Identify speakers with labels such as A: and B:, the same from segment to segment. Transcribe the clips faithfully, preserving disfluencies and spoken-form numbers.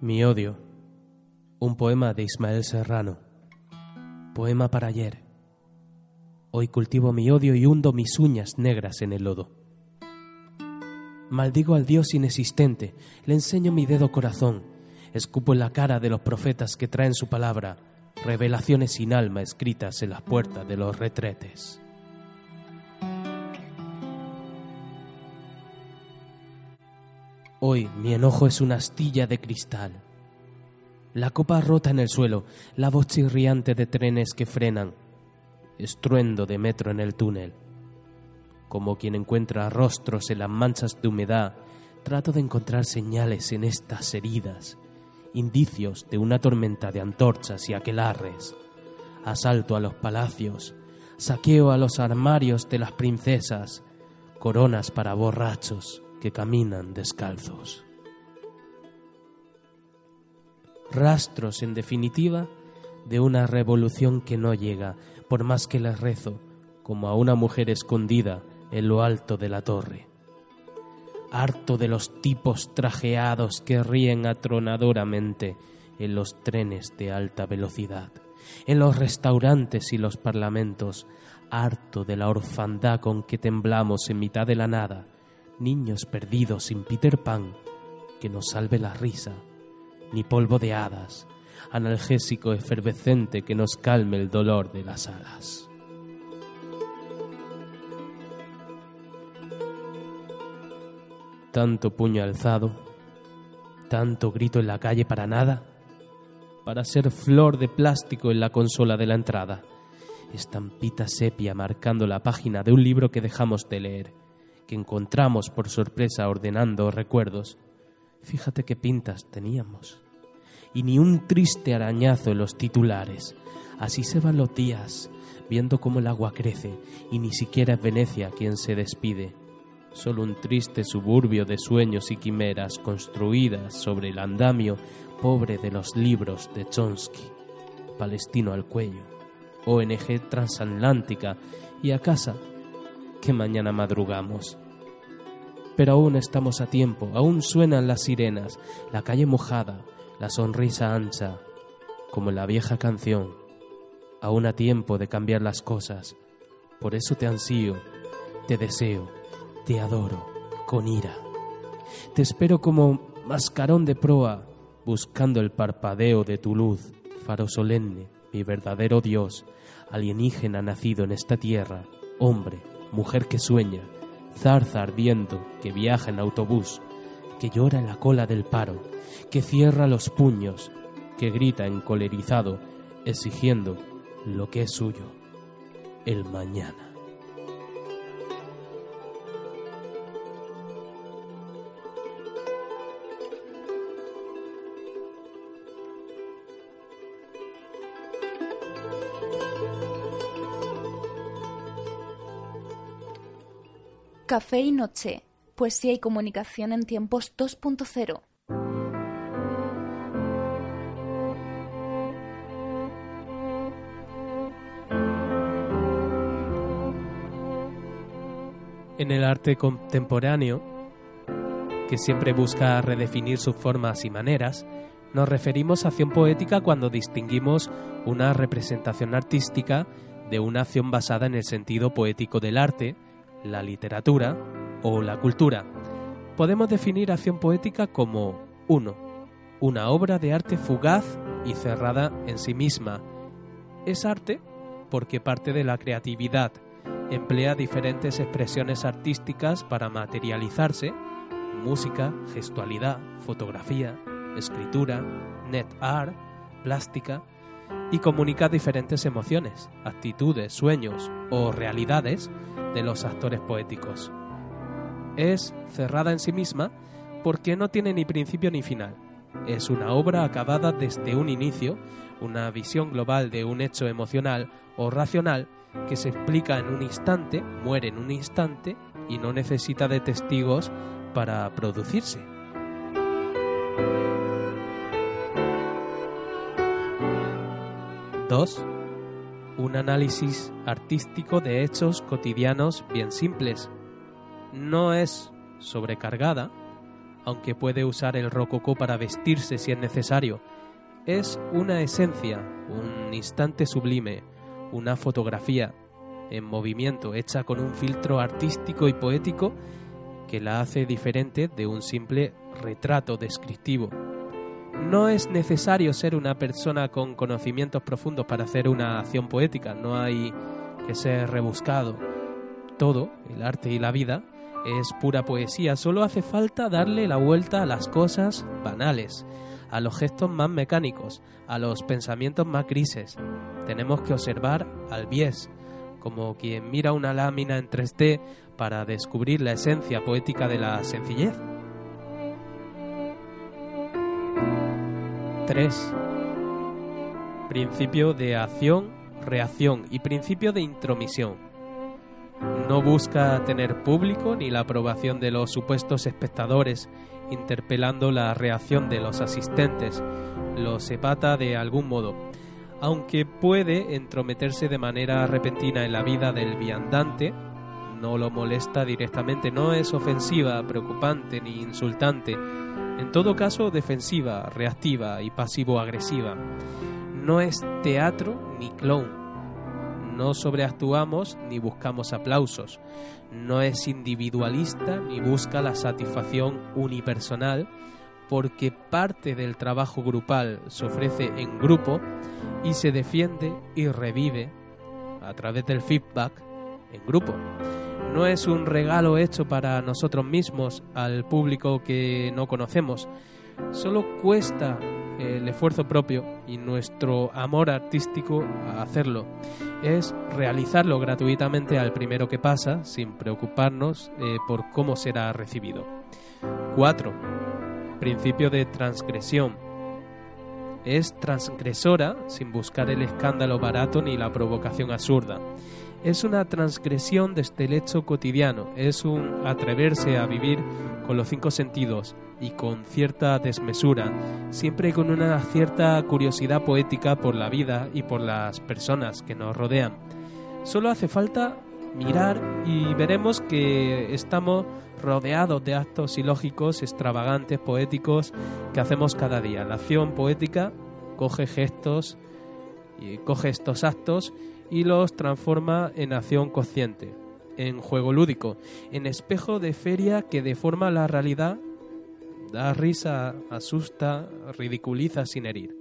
A: Mi odio, un poema de Ismael Serrano, poema para ayer. Hoy cultivo mi odio y hundo mis uñas negras en el lodo. Maldigo al Dios inexistente, le enseño mi dedo corazón, escupo en la cara de los profetas que traen su palabra, revelaciones sin alma escritas en las puertas de los retretes. Hoy mi enojo es una astilla de cristal. La copa rota en el suelo, la voz chirriante de trenes que frenan, estruendo de metro en el túnel. Como quien encuentra rostros en las manchas de humedad, trato de encontrar señales en estas heridas, indicios de una tormenta de antorchas y aquelarres. Asalto a los palacios, saqueo a los armarios de las princesas, coronas para borrachos que caminan descalzos. Rastros, en definitiva, de una revolución que no llega, por más que les rezo, como a una mujer escondida en lo alto de la torre. Harto de los tipos trajeados que ríen atronadoramente en los trenes de alta velocidad, en los restaurantes y los parlamentos. Harto de la orfandad con que temblamos en mitad de la nada, niños perdidos sin Peter Pan, que nos salve la risa, ni polvo de hadas, analgésico efervescente que nos calme el dolor de las alas. Tanto puño alzado, tanto grito en la calle para nada, para ser flor de plástico en la consola de la entrada, estampita sepia marcando la página de un libro que dejamos de leer, que encontramos por sorpresa ordenando recuerdos. Fíjate qué pintas teníamos. Y ni un triste arañazo en los titulares. Así se van los días, viendo cómo el agua crece, y ni siquiera es Venecia quien se despide. Solo un triste suburbio de sueños y quimeras construidas sobre el andamio pobre de los libros de Chomsky. Palestino al cuello, O N G transatlántica y a casa, que mañana madrugamos. Pero aún estamos a tiempo, aún suenan las sirenas, la calle mojada, la sonrisa ancha, como en la vieja canción. Aún a tiempo de cambiar las cosas. Por eso te ansío, te deseo, te adoro, con ira. Te espero como mascarón de proa, buscando el parpadeo de tu luz, faro solemne, mi verdadero Dios, alienígena nacido en esta tierra, hombre, mujer que sueña, zarza ardiendo que viaja en autobús, que llora en la cola del paro, que cierra los puños, que grita encolerizado, exigiendo lo que es suyo, el mañana.
B: Café y Noche, poesía y comunicación en tiempos dos punto cero.
A: En el arte contemporáneo, que siempre busca redefinir sus formas y maneras, nos referimos a acción poética cuando distinguimos una representación artística de una acción basada en el sentido poético del arte, la literatura o la cultura. Podemos definir acción poética como uno. Una obra de arte fugaz y cerrada en sí misma. Es arte porque parte de la creatividad, emplea diferentes expresiones artísticas para materializarse: música, gestualidad, fotografía, escritura, net art, plástica, y comunica diferentes emociones, actitudes, sueños o realidades de los actores poéticos. Es cerrada en sí misma porque no tiene ni principio ni final. Es una obra acabada desde un inicio, una visión global de un hecho emocional o racional que se explica en un instante, muere en un instante y no necesita de testigos para producirse. Dos. Un análisis artístico de hechos cotidianos bien simples. No es sobrecargada, aunque puede usar el rococó para vestirse si es necesario. Es una esencia, un instante sublime, una fotografía en movimiento hecha con un filtro artístico y poético que la hace diferente de un simple retrato descriptivo. No es necesario ser una persona con conocimientos profundos para hacer una acción poética, no hay que ser rebuscado. Todo, el arte y la vida, es pura poesía, solo hace falta darle la vuelta a las cosas banales, a los gestos más mecánicos, a los pensamientos más grises. Tenemos que observar al bies, como quien mira una lámina en tres D para descubrir la esencia poética de la sencillez. tres. Principio de acción, reacción y principio de intromisión. No busca tener público ni la aprobación de los supuestos espectadores, interpelando la reacción de los asistentes. Los epata de algún modo, aunque puede entrometerse de manera repentina en la vida del viandante. No lo molesta directamente, no es ofensiva, preocupante ni insultante. En todo caso, defensiva, reactiva y pasivo-agresiva. No es teatro ni clown. No sobreactuamos ni buscamos aplausos. No es individualista ni busca la satisfacción unipersonal, porque parte del trabajo grupal se ofrece en grupo y se defiende y revive a través del feedback en grupo. No es un regalo hecho para nosotros mismos al público que no conocemos. Solo cuesta el esfuerzo propio y nuestro amor artístico a hacerlo. Es realizarlo gratuitamente al primero que pasa, sin preocuparnos eh, por cómo será recibido. cuatro. Principio de transgresión. Es transgresora sin buscar el escándalo barato ni la provocación absurda. Es una transgresión desde el hecho cotidiano, es un atreverse a vivir con los cinco sentidos y con cierta desmesura, siempre con una cierta curiosidad poética por la vida y por las personas que nos rodean. Solo hace falta mirar y veremos que estamos rodeados de actos ilógicos, extravagantes, poéticos que hacemos cada día. La acción poética coge gestos, y coge estos actos y los transforma en acción consciente, en juego lúdico, en espejo de feria que deforma la realidad, da risa, asusta, ridiculiza sin herir.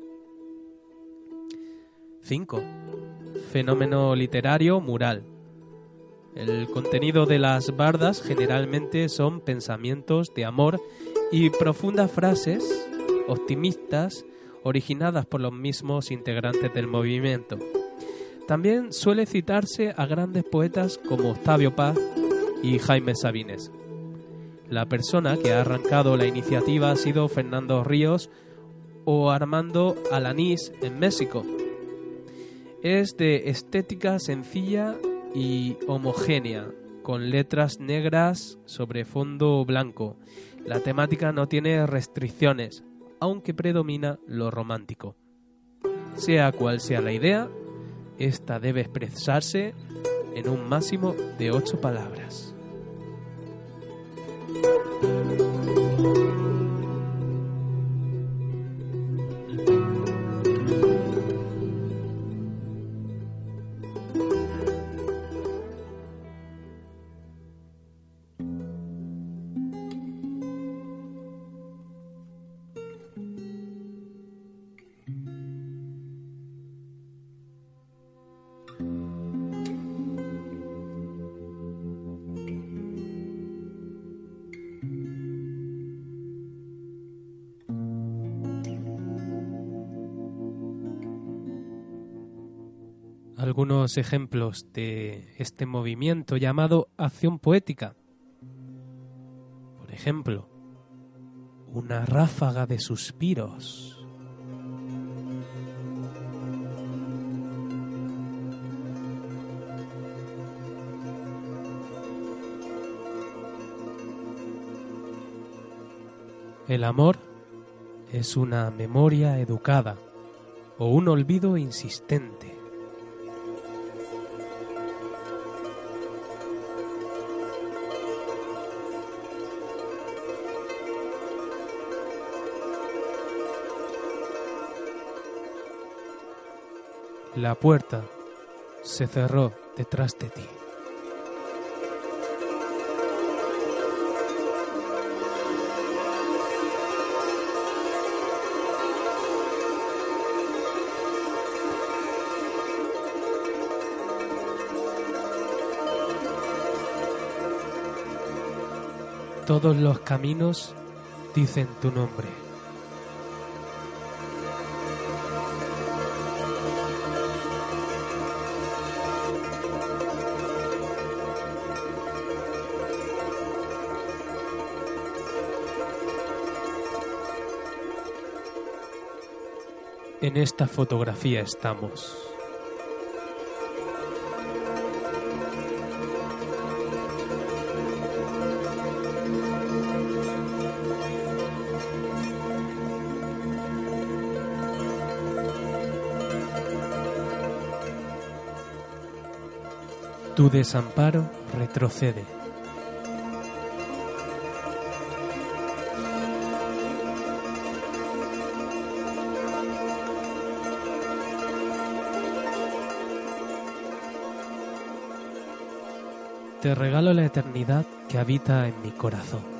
A: cinco. Fenómeno literario mural. El contenido de las bardas generalmente son pensamientos de amor y profundas frases optimistas originadas por los mismos integrantes del movimiento. También suele citarse a grandes poetas como Octavio Paz y Jaime Sabines. La persona que ha arrancado la iniciativa ha sido Fernando Ríos o Armando Alanís en México. Es de estética sencilla y homogénea, con letras negras sobre fondo blanco. La temática no tiene restricciones, aunque predomina lo romántico. Sea cual sea la idea, esta debe expresarse en un máximo de ocho palabras. Algunos ejemplos de este movimiento llamado acción poética. Por ejemplo, una ráfaga de suspiros. El amor es una memoria educada o un olvido insistente. La puerta se cerró detrás de ti. Todos los caminos dicen tu nombre. En esta fotografía estamos. Tu desamparo retrocede. Te regalo la eternidad que habita en mi corazón.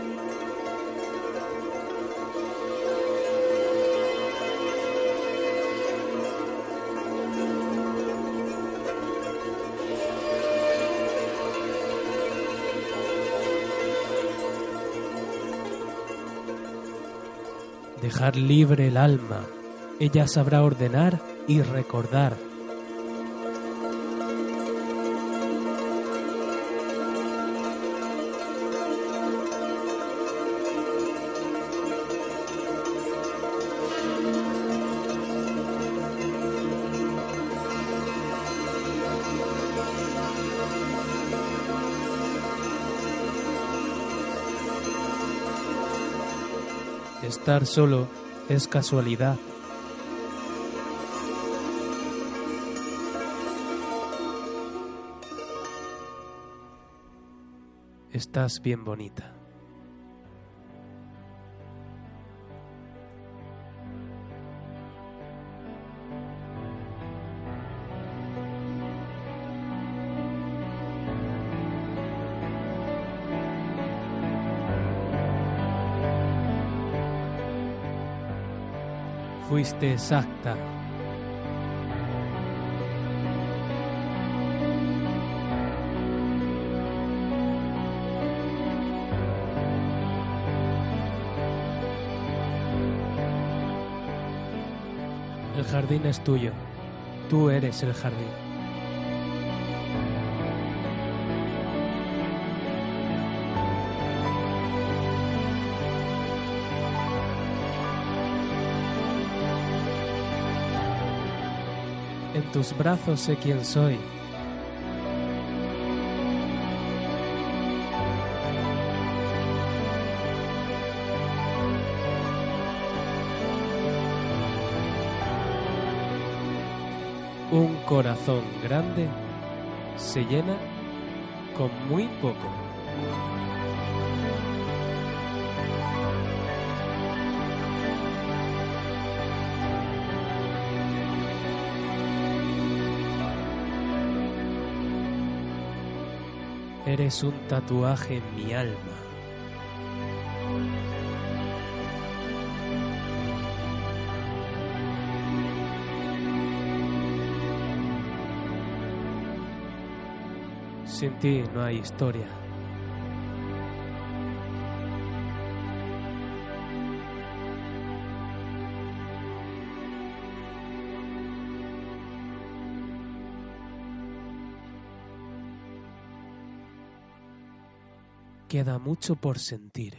A: Dejar libre el alma, ella sabrá ordenar y recordar. Estar solo es casualidad. Estás bien bonita. Fuiste exacta. El jardín es tuyo. Tú eres el jardín. En tus brazos sé quién soy. Un corazón grande se llena con muy poco. Eres un tatuaje en mi alma. Sin ti no hay historia. Queda mucho por sentir.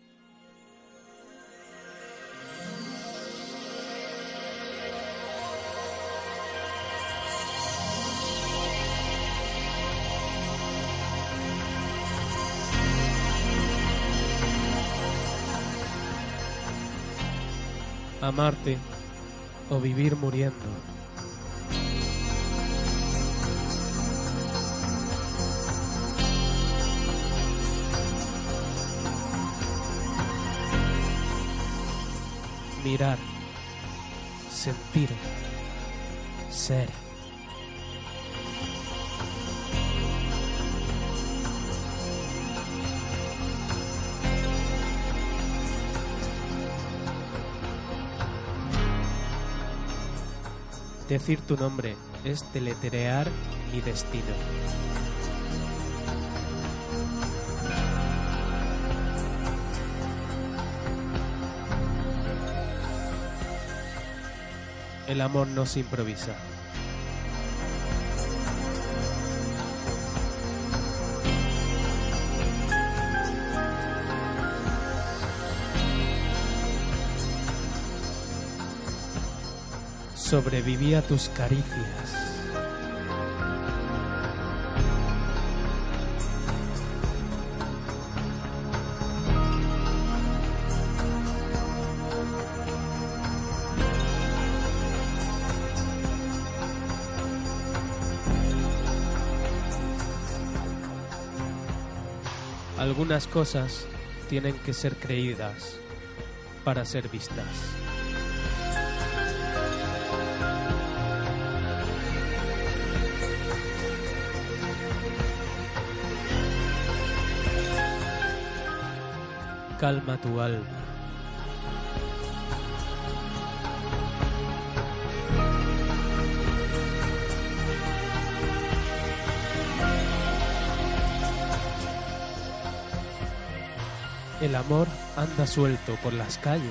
A: Amarte o vivir muriendo. Mirar, sentir, ser. Decir tu nombre es deletrear mi destino. El amor no se improvisa. Sobreviví a tus caricias. Algunas cosas tienen que ser creídas para ser vistas. Calma tu alma. El amor anda suelto por las calles.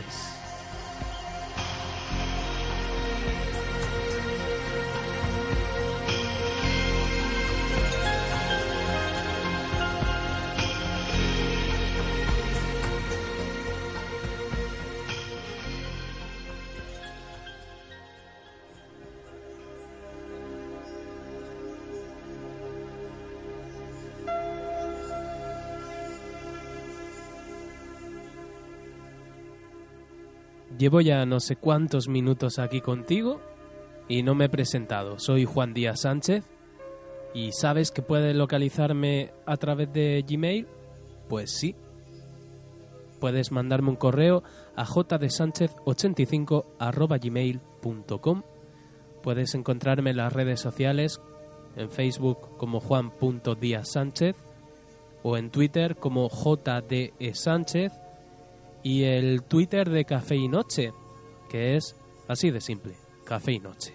A: Llevo ya no sé cuántos minutos aquí contigo y no me he presentado. Soy Juan Díaz Sánchez. ¿Y sabes que puedes localizarme a través de Gmail? Pues sí. Puedes mandarme un correo a j d sánchez ochenta y cinco arroba gmail punto com. Puedes encontrarme en las redes sociales, en Facebook como juan punto díaz sánchez o en Twitter como j d e sánchez. Y el Twitter de Café y Noche, que es así de simple, Café y Noche.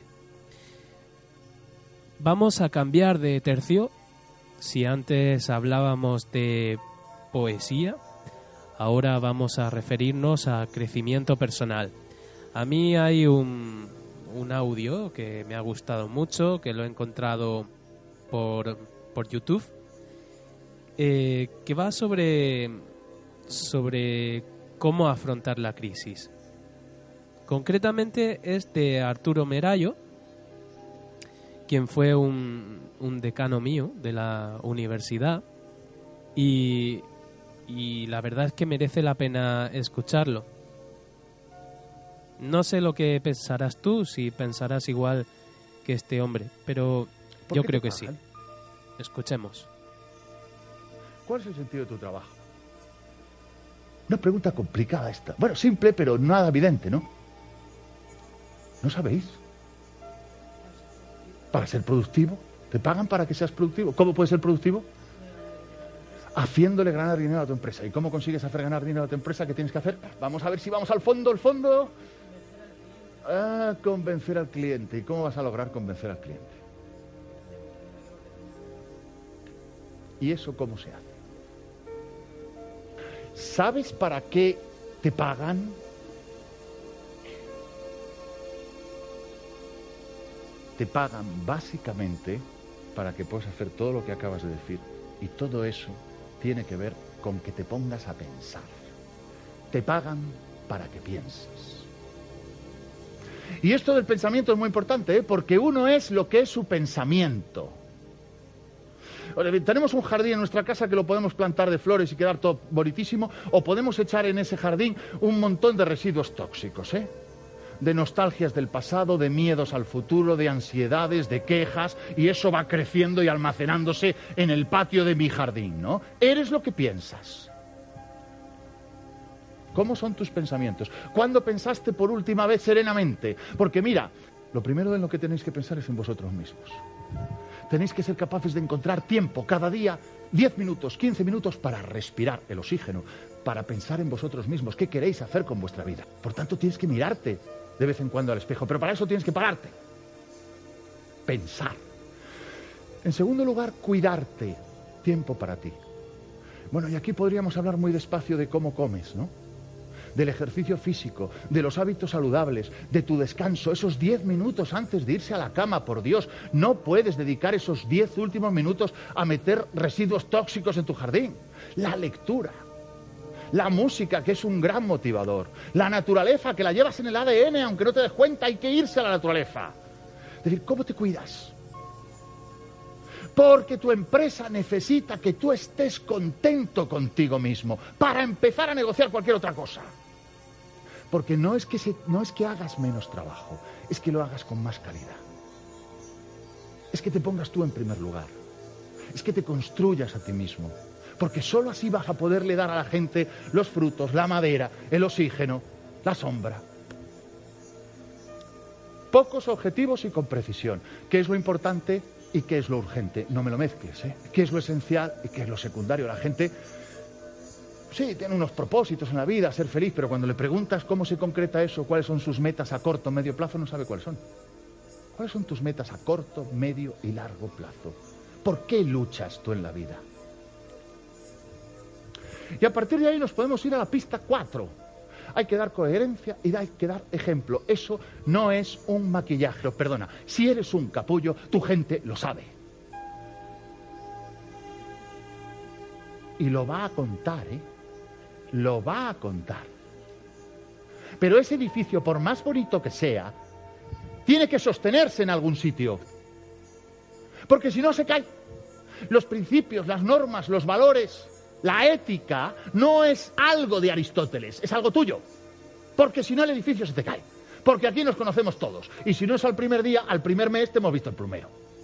A: Vamos a cambiar de tercio. Si antes hablábamos de poesía, ahora vamos a referirnos a crecimiento personal. A mí hay un, un audio que me ha gustado mucho, que lo he encontrado por, por YouTube, eh, que va sobre... sobre cómo afrontar la crisis. Concretamente es de Arturo Merayo, quien fue un, un decano mío de la universidad, y, y la verdad es que merece la pena escucharlo. No sé lo que pensarás tú, si pensarás igual que este hombre, pero yo creo que sí. Escuchemos.
C: ¿Cuál es el sentido de tu trabajo? Una pregunta complicada esta. Bueno, simple, pero nada evidente, ¿no? ¿No sabéis? Para ser productivo. ¿Te pagan para que seas productivo? ¿Cómo puedes ser productivo? Haciéndole ganar dinero a tu empresa. ¿Y cómo consigues hacer ganar dinero a tu empresa? ¿Qué tienes que hacer? Vamos a ver si vamos al fondo, al fondo. Ah, convencer al cliente. ¿Y cómo vas a lograr convencer al cliente? ¿Y eso cómo se hace? ¿Sabes para qué te pagan? Te pagan básicamente para que puedas hacer todo lo que acabas de decir. Y todo eso tiene que ver con que te pongas a pensar. Te pagan para que pienses. Y esto del pensamiento es muy importante, ¿eh? Porque uno es lo que es su pensamiento. Tenemos un jardín en nuestra casa que lo podemos plantar de flores y quedar todo bonitísimo, o podemos echar en ese jardín un montón de residuos tóxicos, ¿eh? De nostalgias del pasado, de miedos al futuro, de ansiedades, de quejas, y eso va creciendo y almacenándose en el patio de mi jardín, ¿no? Eres lo que piensas. ¿Cómo son tus pensamientos? ¿Cuándo pensaste por última vez serenamente? Porque mira, lo primero en lo que tenéis que pensar es en vosotros mismos. Tenéis que ser capaces de encontrar tiempo cada día, diez minutos, quince minutos, para respirar el oxígeno, para pensar en vosotros mismos, qué queréis hacer con vuestra vida. Por tanto, tienes que mirarte de vez en cuando al espejo, pero para eso tienes que pararte. Pensar. En segundo lugar, cuidarte. Tiempo para ti. Bueno, y aquí podríamos hablar muy despacio de cómo comes, ¿no? Del ejercicio físico, de los hábitos saludables, de tu descanso, esos diez minutos antes de irse a la cama, por Dios. No puedes dedicar esos diez últimos minutos a meter residuos tóxicos en tu jardín. La lectura, la música, que es un gran motivador, la naturaleza, que la llevas en el A D N, aunque no te des cuenta, hay que irse a la naturaleza. Es decir, ¿cómo te cuidas? Porque tu empresa necesita que tú estés contento contigo mismo para empezar a negociar cualquier otra cosa. Porque no es que se, no es que hagas menos trabajo, es que lo hagas con más calidad. Es que te pongas tú en primer lugar. Es que te construyas a ti mismo. Porque solo así vas a poderle dar a la gente los frutos, la madera, el oxígeno, la sombra. Pocos objetivos y con precisión. ¿Qué es lo importante y qué es lo urgente? No me lo mezcles, ¿eh? ¿Qué es lo esencial y qué es lo secundario? La gente, sí, tiene unos propósitos en la vida, ser feliz, pero cuando le preguntas cómo se concreta eso, cuáles son sus metas a corto, medio plazo, no sabe cuáles son. ¿Cuáles son tus metas a corto, medio y largo plazo? ¿Por qué luchas tú en la vida? Y a partir de ahí nos podemos ir a la pista cuatro. Hay que dar coherencia y hay que dar ejemplo. Eso no es un maquillaje. Perdona, si eres un capullo, tu gente lo sabe. Y lo va a contar, ¿eh? Lo va a contar. Pero ese edificio, por más bonito que sea, tiene que sostenerse en algún sitio. Porque si no se cae. Los principios, las normas, los valores, la ética no es algo de Aristóteles, es algo tuyo. Porque si no el edificio se te cae. Porque aquí nos conocemos todos. Y si no es al primer día, al primer mes te hemos visto el plumero.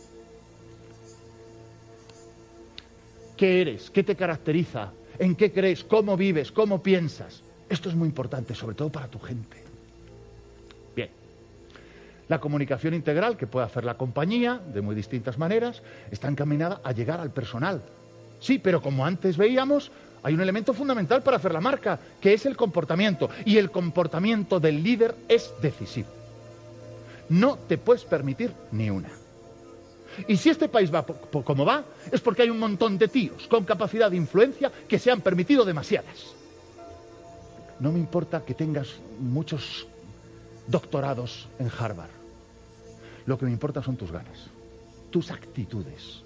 C: ¿Qué eres? ¿Qué te caracteriza? ¿En qué crees? ¿Cómo vives? ¿Cómo piensas? Esto es muy importante, sobre todo para tu gente. Bien. La comunicación integral que puede hacer la compañía, de muy distintas maneras, está encaminada a llegar al personal. Sí, pero como antes veíamos, hay un elemento fundamental para hacer la marca, que es el comportamiento. Y el comportamiento del líder es decisivo. No te puedes permitir ni una. Y si este país va como va, es porque hay un montón de tíos con capacidad de influencia que se han permitido demasiadas. No me importa que tengas muchos doctorados en Harvard. Lo que me importa son tus ganas, tus actitudes.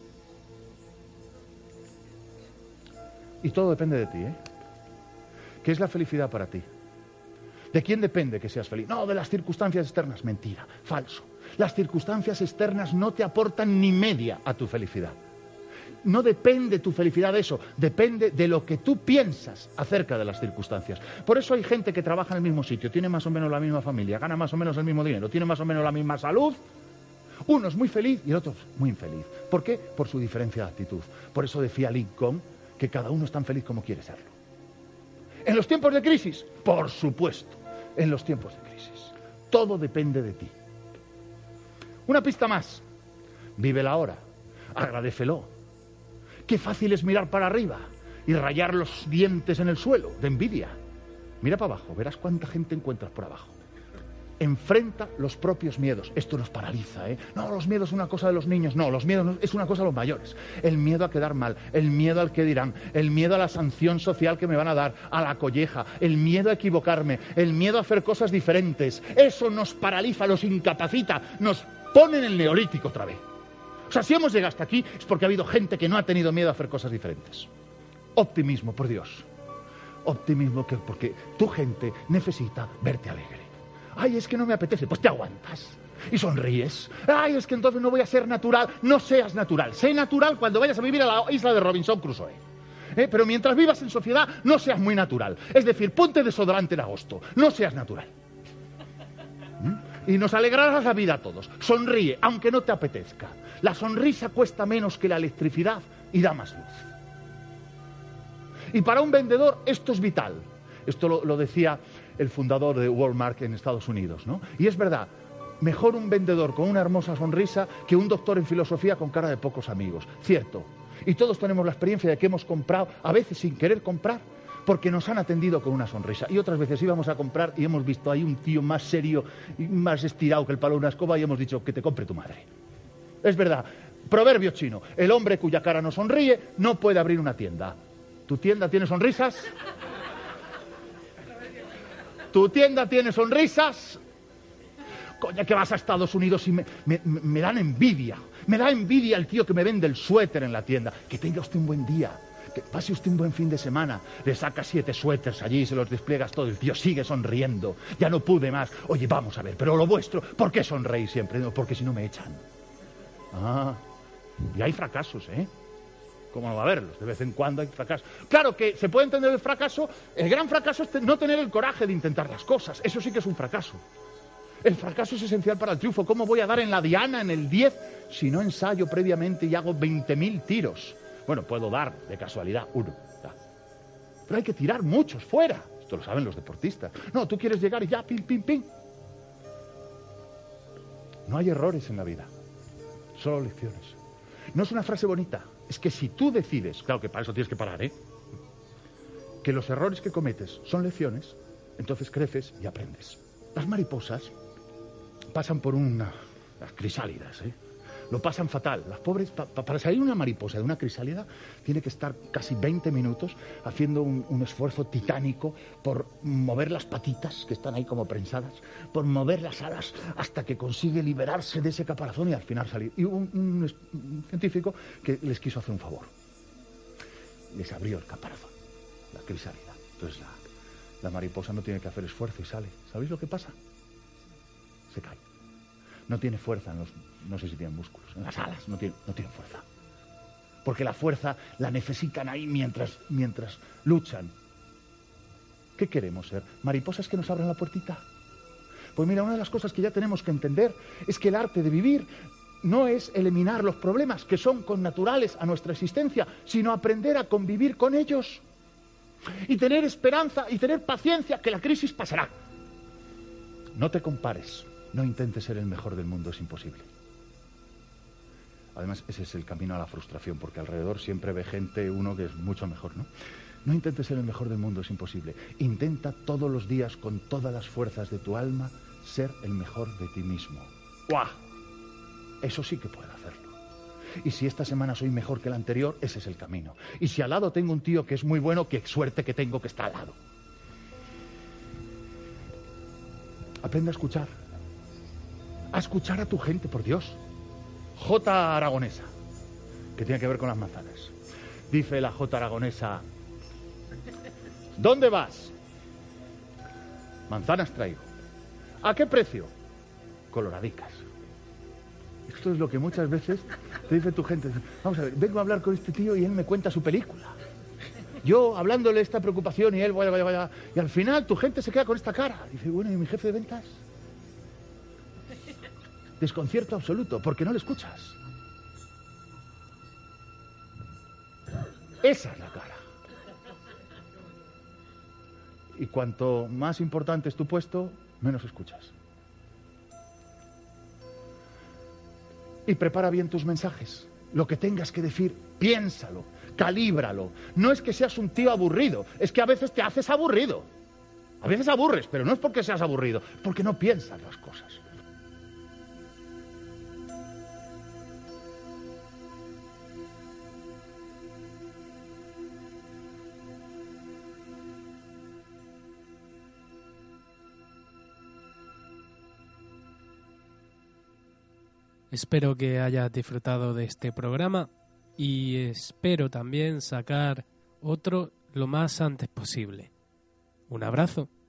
C: Y todo depende de ti, ¿eh? ¿Qué es la felicidad para ti? ¿De quién depende que seas feliz? No, de las circunstancias externas. Mentira, falso. Las circunstancias externas no te aportan ni media a tu felicidad. No depende tu felicidad de eso, depende de lo que tú piensas acerca de las circunstancias. Por eso hay gente que trabaja en el mismo sitio, tiene más o menos la misma familia, gana más o menos el mismo dinero, tiene más o menos la misma salud. Uno es muy feliz y el otro es muy infeliz. ¿Por qué? Por su diferencia de actitud. Por eso decía Lincoln que cada uno es tan feliz como quiere serlo. ¿En los tiempos de crisis? Por supuesto, en los tiempos de crisis. Todo depende de ti. Una pista más. Vive la hora. Agradécelo. Qué fácil es mirar para arriba y rayar los dientes en el suelo de envidia. Mira para abajo, verás cuánta gente encuentras por abajo. Enfrenta los propios miedos. Esto nos paraliza, ¿eh? No, los miedos es una cosa de los niños. No, los miedos es una cosa de los mayores. El miedo a quedar mal, el miedo al que dirán, el miedo a la sanción social que me van a dar, a la colleja, el miedo a equivocarme, el miedo a hacer cosas diferentes. Eso nos paraliza, nos incapacita, nos pone en el neolítico otra vez. O sea, si hemos llegado hasta aquí es porque ha habido gente que no ha tenido miedo a hacer cosas diferentes. Optimismo, por Dios. Optimismo que porque tu gente necesita verte alegre. Ay, es que no me apetece, pues te aguantas y sonríes. Ay, es que entonces no voy a ser natural. No seas natural, sé natural cuando vayas a vivir a la isla de Robinson Crusoe. ¿Eh? Pero mientras vivas en sociedad, no seas muy natural. Es decir, ponte desodorante en agosto, no seas natural. ¿Mm? Y nos alegrarás la vida a todos. Sonríe, aunque no te apetezca. La sonrisa cuesta menos que la electricidad y da más luz. Y para un vendedor esto es vital. Esto lo, lo decía el fundador de Walmart en Estados Unidos, ¿no? Y es verdad, Mejor un vendedor con una hermosa sonrisa que un doctor en filosofía con cara de pocos amigos. Cierto. Y todos tenemos la experiencia de que hemos comprado, a veces sin querer comprar, porque nos han atendido con una sonrisa. Y otras veces íbamos a comprar y hemos visto ahí un tío más serio y más estirado que el palo de una escoba y hemos dicho que te compre tu madre. Es verdad. Proverbio chino. El hombre cuya cara no sonríe no puede abrir una tienda. ¿Tu tienda tiene sonrisas? ¿Tu tienda tiene sonrisas? Coño, que vas a Estados Unidos y me, me, me dan envidia. Me da envidia el tío que me vende el suéter en la tienda. Que tenga usted un buen día. Que pase usted un buen fin de semana. Le sacas siete suéteres allí, se los despliegas todo. El tío sigue sonriendo. Ya no pude más. Oye, vamos a ver, pero lo vuestro, ¿por qué sonreís siempre? No, porque si no me echan. Ah, y hay fracasos, ¿eh? ¿Cómo no va a haberlos? De vez en cuando hay fracasos. Claro que se puede entender el fracaso. El gran fracaso es no tener el coraje de intentar las cosas. Eso sí que es un fracaso. El fracaso es esencial para el triunfo. ¿Cómo voy a dar en la diana, en el diez, si no ensayo previamente y hago veinte mil tiros? Bueno, puedo dar, de casualidad, uno. Ya. Pero hay que tirar muchos fuera. Esto lo saben los deportistas. No, tú quieres llegar y ya, pim, pim, pim. No hay errores en la vida. Solo lecciones. No es una frase bonita. Es que si tú decides, claro que para eso tienes que parar, ¿eh? Que los errores que cometes son lecciones, entonces creces y aprendes. Las mariposas pasan por una... las crisálidas, ¿eh? Lo pasan fatal. Las pobres, pa, pa, para salir una mariposa de una crisálida, tiene que estar casi veinte minutos haciendo un, un esfuerzo titánico por mover las patitas, que están ahí como prensadas, por mover las alas hasta que consigue liberarse de ese caparazón y al final salir. Y un, un, un científico que les quiso hacer un favor. Les abrió el caparazón, la crisálida. Entonces la, la mariposa no tiene que hacer esfuerzo y sale. ¿Sabéis lo que pasa? Se cae. No tiene fuerza en los... no sé si tienen músculos. En las alas no tienen, no tienen fuerza. Porque la fuerza la necesitan ahí mientras, mientras luchan. ¿Qué queremos ser? ¿Mariposas que nos abran la puertita? Pues mira, una de las cosas que ya tenemos que entender es que el arte de vivir no es eliminar los problemas que son connaturales a nuestra existencia, sino aprender a convivir con ellos. Y tener esperanza y tener paciencia, que la crisis pasará. No te compares. No intentes ser el mejor del mundo, es imposible. Además, ese es el camino a la frustración, porque alrededor siempre ve gente, uno que es mucho mejor, ¿no? No intentes ser el mejor del mundo, es imposible. Intenta todos los días, con todas las fuerzas de tu alma, ser el mejor de ti mismo. ¡Guau! Eso sí que puedo hacerlo. Y si esta semana soy mejor que la anterior, ese es el camino. Y si al lado tengo un tío que es muy bueno, qué suerte que tengo que está al lado. Aprende a escuchar. A escuchar a tu gente, por Dios. J. Aragonesa, que tiene que ver con las manzanas. Dice la J. Aragonesa: ¿dónde vas? Manzanas traigo. ¿A qué precio? Coloradicas. Esto es lo que muchas veces te dice tu gente. Vamos a ver, vengo a hablar con este tío y él me cuenta su película. Yo hablándole esta preocupación y él, vaya, vaya, vaya. Y al final tu gente se queda con esta cara. Dice, bueno, ¿y mi jefe de ventas? Desconcierto absoluto, porque no le escuchas. Esa es la cara. Y cuanto más importante es tu puesto, menos escuchas. Y prepara bien tus mensajes. Lo que tengas que decir, piénsalo, calíbralo. No es que seas un tío aburrido, es que a veces te haces aburrido. A veces aburres, pero no es porque seas aburrido, porque no piensas las cosas.
A: Espero que hayas disfrutado de este programa y espero también sacar otro lo más antes posible. Un abrazo.